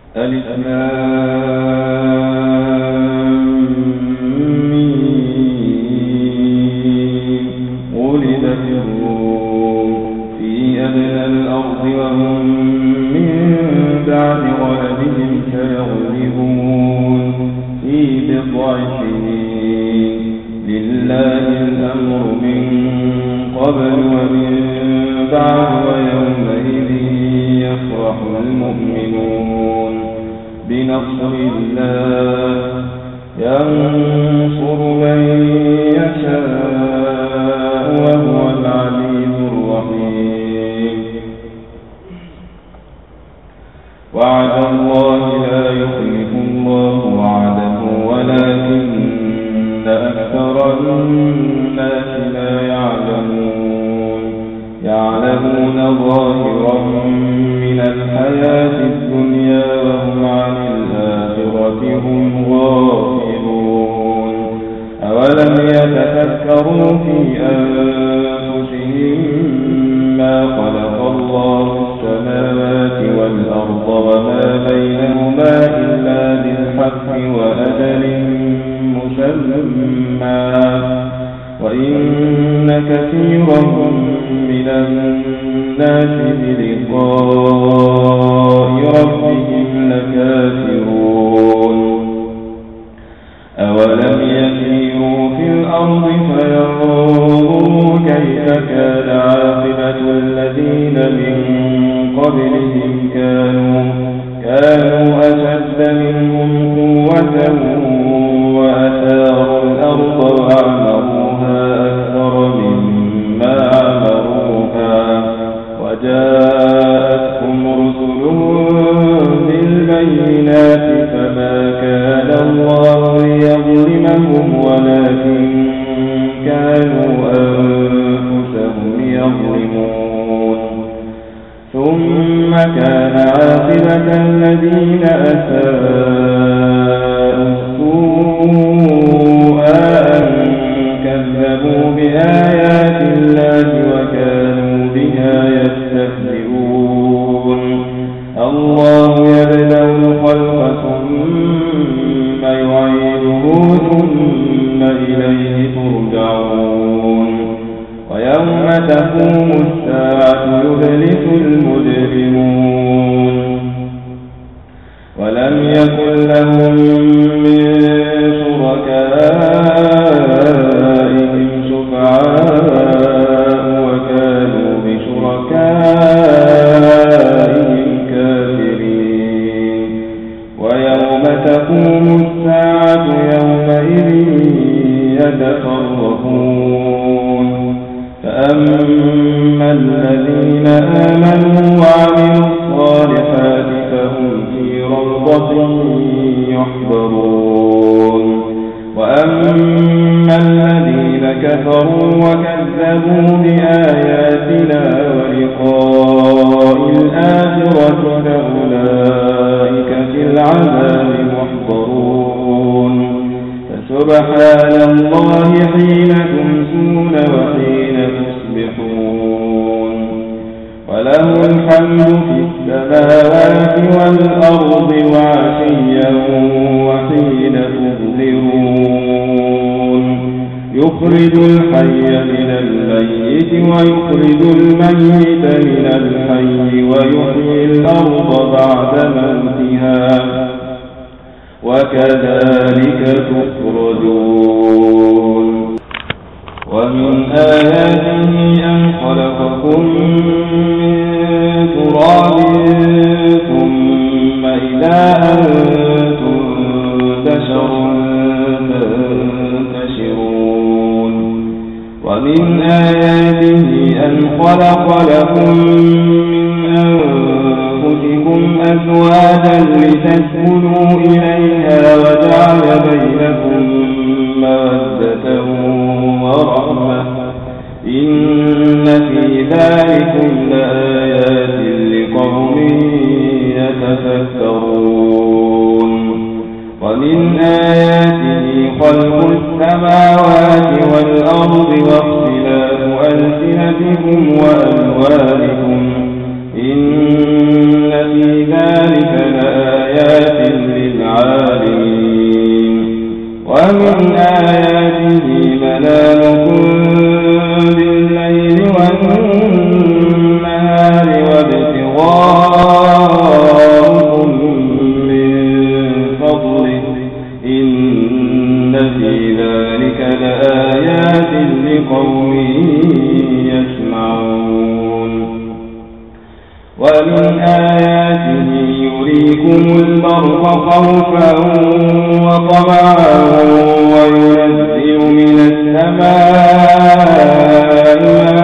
ألف غلبت الروم في أدنى الأرض وهم من بعد غلبهم سيغلبون في بضع سنين لله الأمر من قبل ومن بعد ويومئذ يفرح المؤمنون بنصر الله ينصر من يشاء وهو العزيز الرحيم وعد الله لا يخلف الله وعده ولكن أكثر الناس لا يعلمون ظاهرا من الحياة الدنيا وهم عن الآخرة هم غافلون أولم يتفكروا في أنفسهم ما خلق الله السماوات والأرض وما بينهما إلا بالحق وأجل مسمى وإن كثيرا من الناس بلقاء ربهم لكافرون أولم يسيروا في الأرض فينظروا كيف كان عاقبة الذين من قبلهم كانوا أشد منهم قوة وأثاروا الأرض وعمروها أكثر مما عمروها وجاءتهم رسلهم بالبينات فما كان الله ليظلمهم ولكن كانوا أنفسهم يظلمون ثم كان عاقبة الذين أساءوا السوء أن كذبوا بآيات الله وكانوا بها يستهزئون الله يبدأ الخلق ثم يعيده ثم إليه ترجعون ويوم تقوم الساعة يبلس المجرمون ولم يكن لهم من شركائهم شفعاء وكانوا بشركائهم كافرين ويوم تقوم الساعة يومئذ يتفرقون فأما الذين آمنوا وعملوا الصالحات فهم في روضة يحبرون وأما الذين كفروا وكذبوا بآياتنا ولقاء الآخرة فأولئك في العذاب محضرون فسبحان الله حين تمسون وحين تصبحون وله الحمد في السماوات والأرض وعشيا وحين تظهرون يخرج الحي من الميت ويخرج الميت من الحي ويحيي الأرض بعد موتها وكذلك تخرجون ومن آياته أن خلقكم من تراب ثم إذا أنتم بشر تنتشرون ومن آياته أن خلق لكم من أنفسكم أزواجا لتسكنوا إليها وجعل بينكم مودة ورحمة إن في ذلكم لآيات لقوم يتفكرون ومن آياته خلق السماوات والأرض واختلاف ألسنتكم وألوانكم إن في ذلك لآيات ومن آياته منامكم بالليل والنهار وابتغاؤكم من فضله إن في ذلك لآيات لقوم يسمعون ومن آياته يريكم البرق خوفا وطمعا وينزل من السماء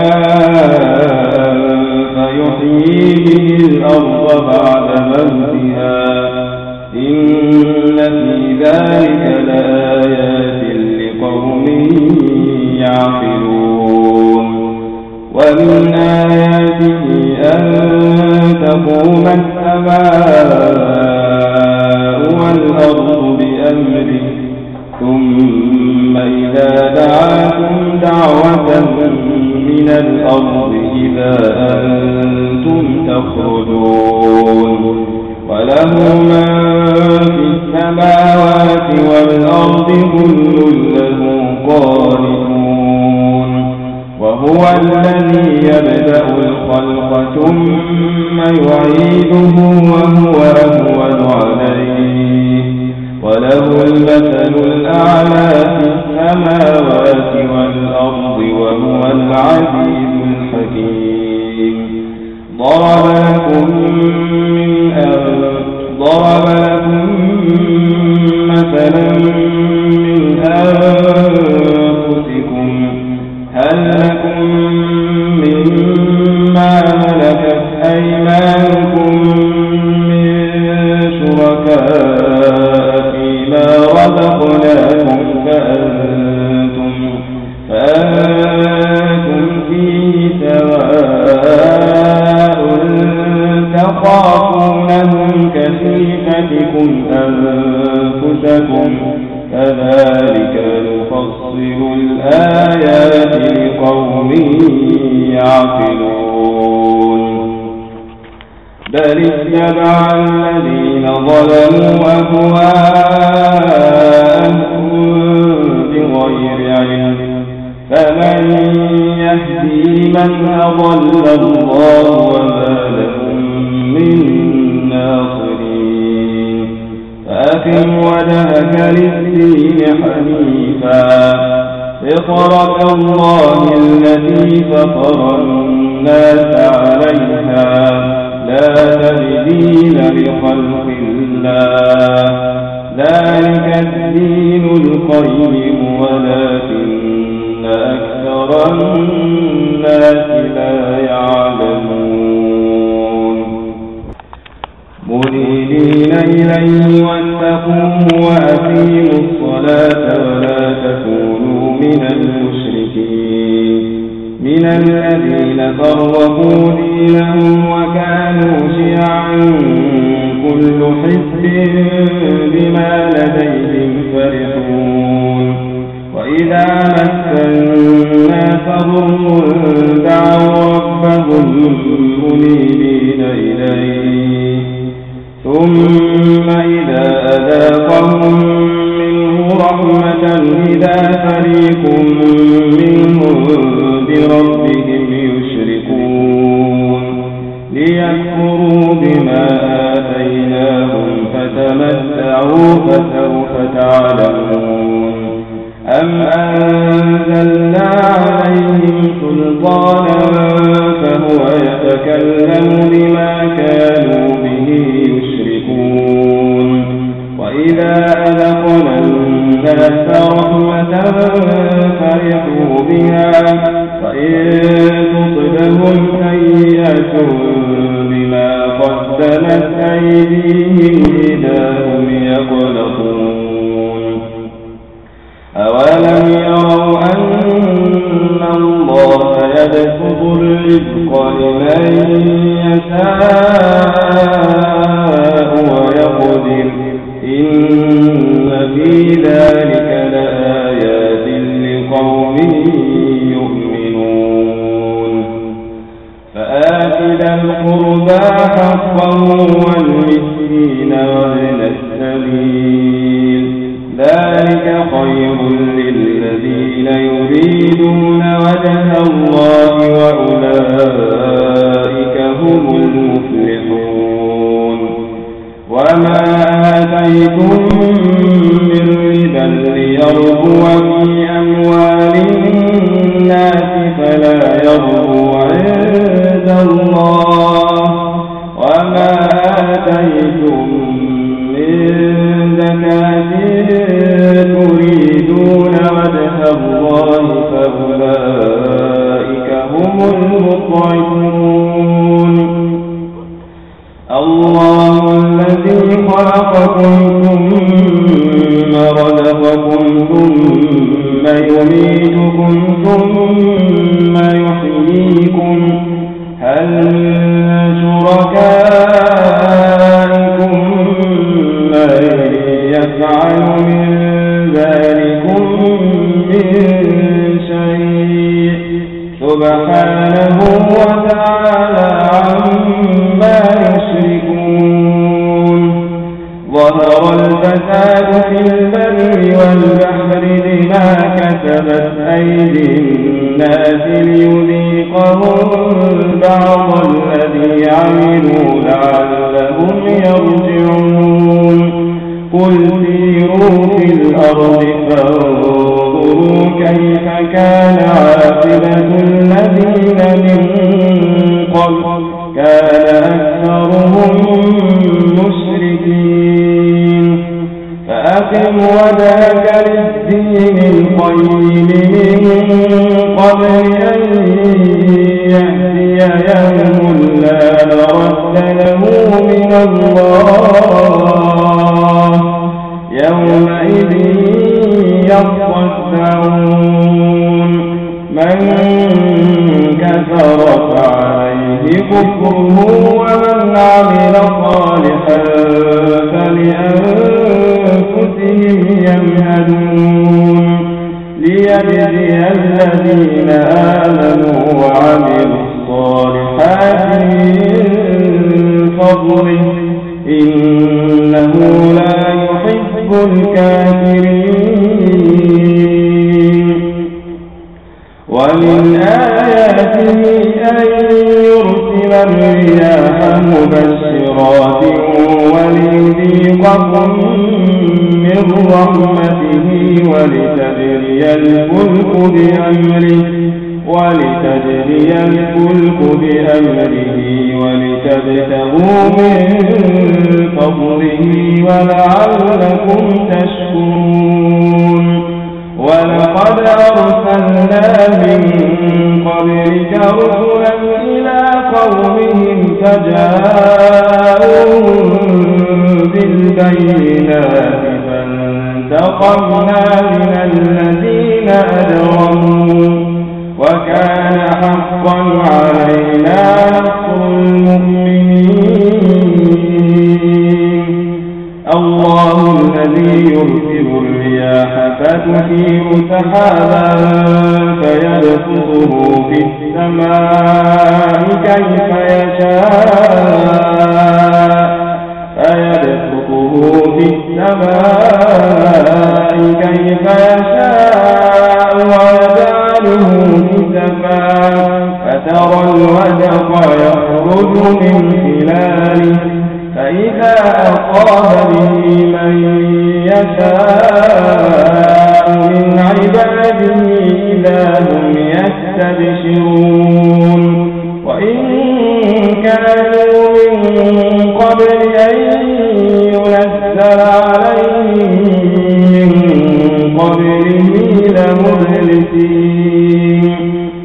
فيحيي به الأرض بعد موتها إن في ذلك لآيات لقوم يعقلون ومن آياته أن تقوم السماء والأرض بأمره ثم إذا دعاكم دعوة من الأرض إذا أنتم تخرجون وله من في السماوات والأرض كل له قانتون وهو الذي يبدأ الخلق ثم يعيده وهو أهون عليه وله المثل الأعلى في السماوات والأرض وهو العزيز الحكيم ضرب لكم مثلا من أنفسكم هل لكم مما ملكت أيمانكم من شركاء فيما رزقناكم فأنتم فيه سواء تخافونهم كخيفتكم أنفسكم كذلك نفصل الآيات لقوم يعقلون بل اتبع الذين ظلموا أهواءهم بغير علم فمن يهدي من أضل الله وما لهم من ناصرين فأقم وجهك للدين حنيفا فطرة الله التي فطر الناس عليها لا تبديل لخلق الله ذلك الدين القيم ولكن أكثر الناس لا يعلمون منيبين إليه واتقوه وأقيموا الصلاة ولا تكونوا من المشركين من الذين فرقوا دينهم وكانوا شيعا كل حزب بما لديهم فرحون وإذا مس الناس ضر دعوا ربهم منيبين إليه ثم إذا أذاقهم منه رحمة إذا فريق منهم بربهم يشركون ليكفروا بما آتيناهم فتمتعوا فسوف تعلمون أم أنزلنا عليهم سلطانا فهو يتكلم بما كانوا به يشركون وإذا أذقنا الناس رحمة فرحوا بها وإن تصبهم سيئة بما قدمت أيديهم إذا هم يقنطون أولم يروا أن الله يبسط الرزق لمن يشاء ويقدر إن في ذلك لآيات لقوم يؤمنون فآت ذا القربى حقه والمسكين وابن السبيل ذلك خير للذين يريدون وجه الله وأولئك هم المفلحون وما آتيتم من ربا ليربو في أموال الناس فلا يربو عند الله وما آتيتم من زكاة تريدون وجه الله فأولئك هم المضعفون الله الذي خلقكم ثم رزقكم ثم يميتكم ثم يحييكم هل شركائكم من يفعل من ذلكم من شيء سبحانه وتعالى عما يشركون ظهر الفساد في البر والبحر بما كسبت أيدي الناس ليذيقهم بعض الذي عملوا لعلهم يرجعون قل سيروا في الأرض فانظروا كيف كان عاقبة الذين من قبل كان أكثرهم مشركين فأقم وجهك للدين القيم من قبل أن يأتي يوم لا مرد له من الله يومئذ يصدعون من كفر فعليه كفره ومن عمل صالحا فلأنفسهم يمهدون ليجزي الذين آمنوا وعملوا الصالحات من فضله إنه لا يحب الكافرين ومن آياته أن يرسل الرياح مبشرات وليذيقكم من رحمته ولتجري الفلك بأمره ولتبتغوا من فضله ولعلكم تشكرون ولقد أرسلنا من قبلك رسلا إلى قومهم فجاءوهم بالبينات فانتقمنا من الذين أجرموا وكان حقا علينا نصر المؤمنين الله الذي يرسل الرياح فتثير سحابا فيبسطه في السماء كيف يشاء ويجعله كسفا فترى الودق يخرج من خلاله فإذا أصاب به من يشاء من عباده إذا هم يستبشرون وإن كانوا من قبل أن ينزل عليهم من قبله لمبلسين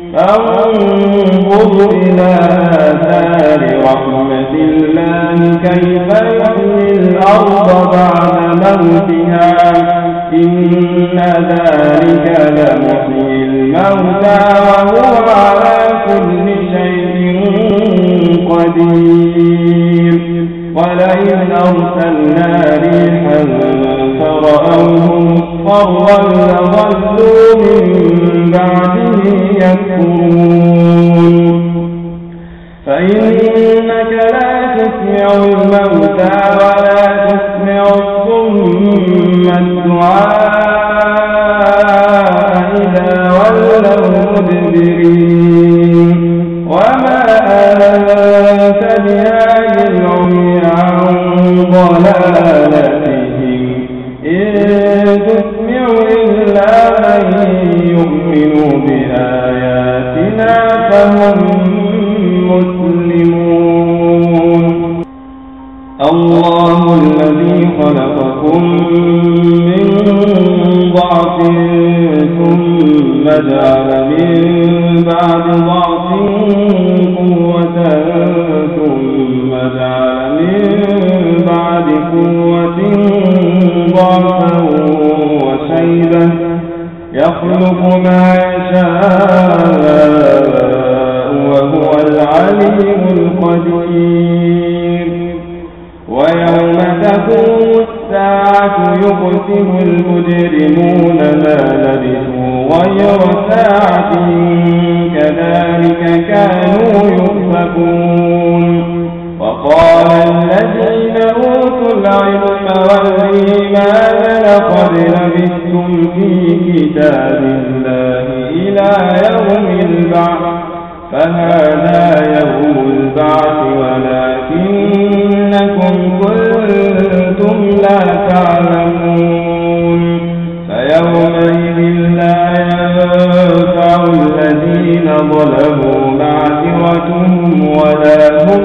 فانظر إلى آثار رحمة الله كيف يحيي الأرض بعد موتها إن ذلك لمحيي الموتى وهو على كل شيء قدير ولئن أرسلنا ريحا فرأوه مصفرا لظلوا من بعده يكفرون فإنك لا تسمع الموتى ولا تسمع الصم الدعاء الله الذي خلقكم من ضعف ثم جعل من بعد ضعف قوة ثم جعل من بعد قوة ضعفا وشيبة يخلق ما يشاء وهو العليم القدير ويوم تقوم الساعة يقسم المجرمون ما لبثوا غير ساعة كذلك كانوا يؤفكون وقال الذين أوتوا العلم والإيمان لقد لبثتم في كتاب الله إلى يوم البعث فهذا يوم البعث ولكنكم كنتم لا تعلمون فيومئذ لا ينفع الذين ظلموا معذرتهم ولا هم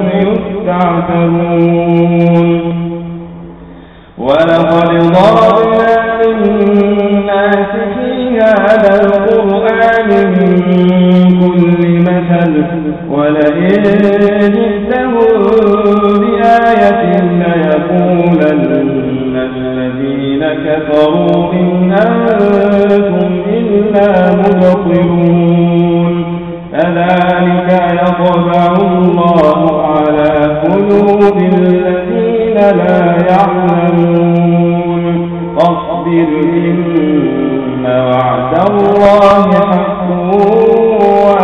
يستعتبون ولقد ضربنا للناس في هذا القرآن من كل مثل ولئن جئتهم بآية ليقولن الذين كفروا إن أنتم إلا مبطلون كذلك يطبع الله على قلوب الذين لا يعلمون فاصبر إن وعد الله حق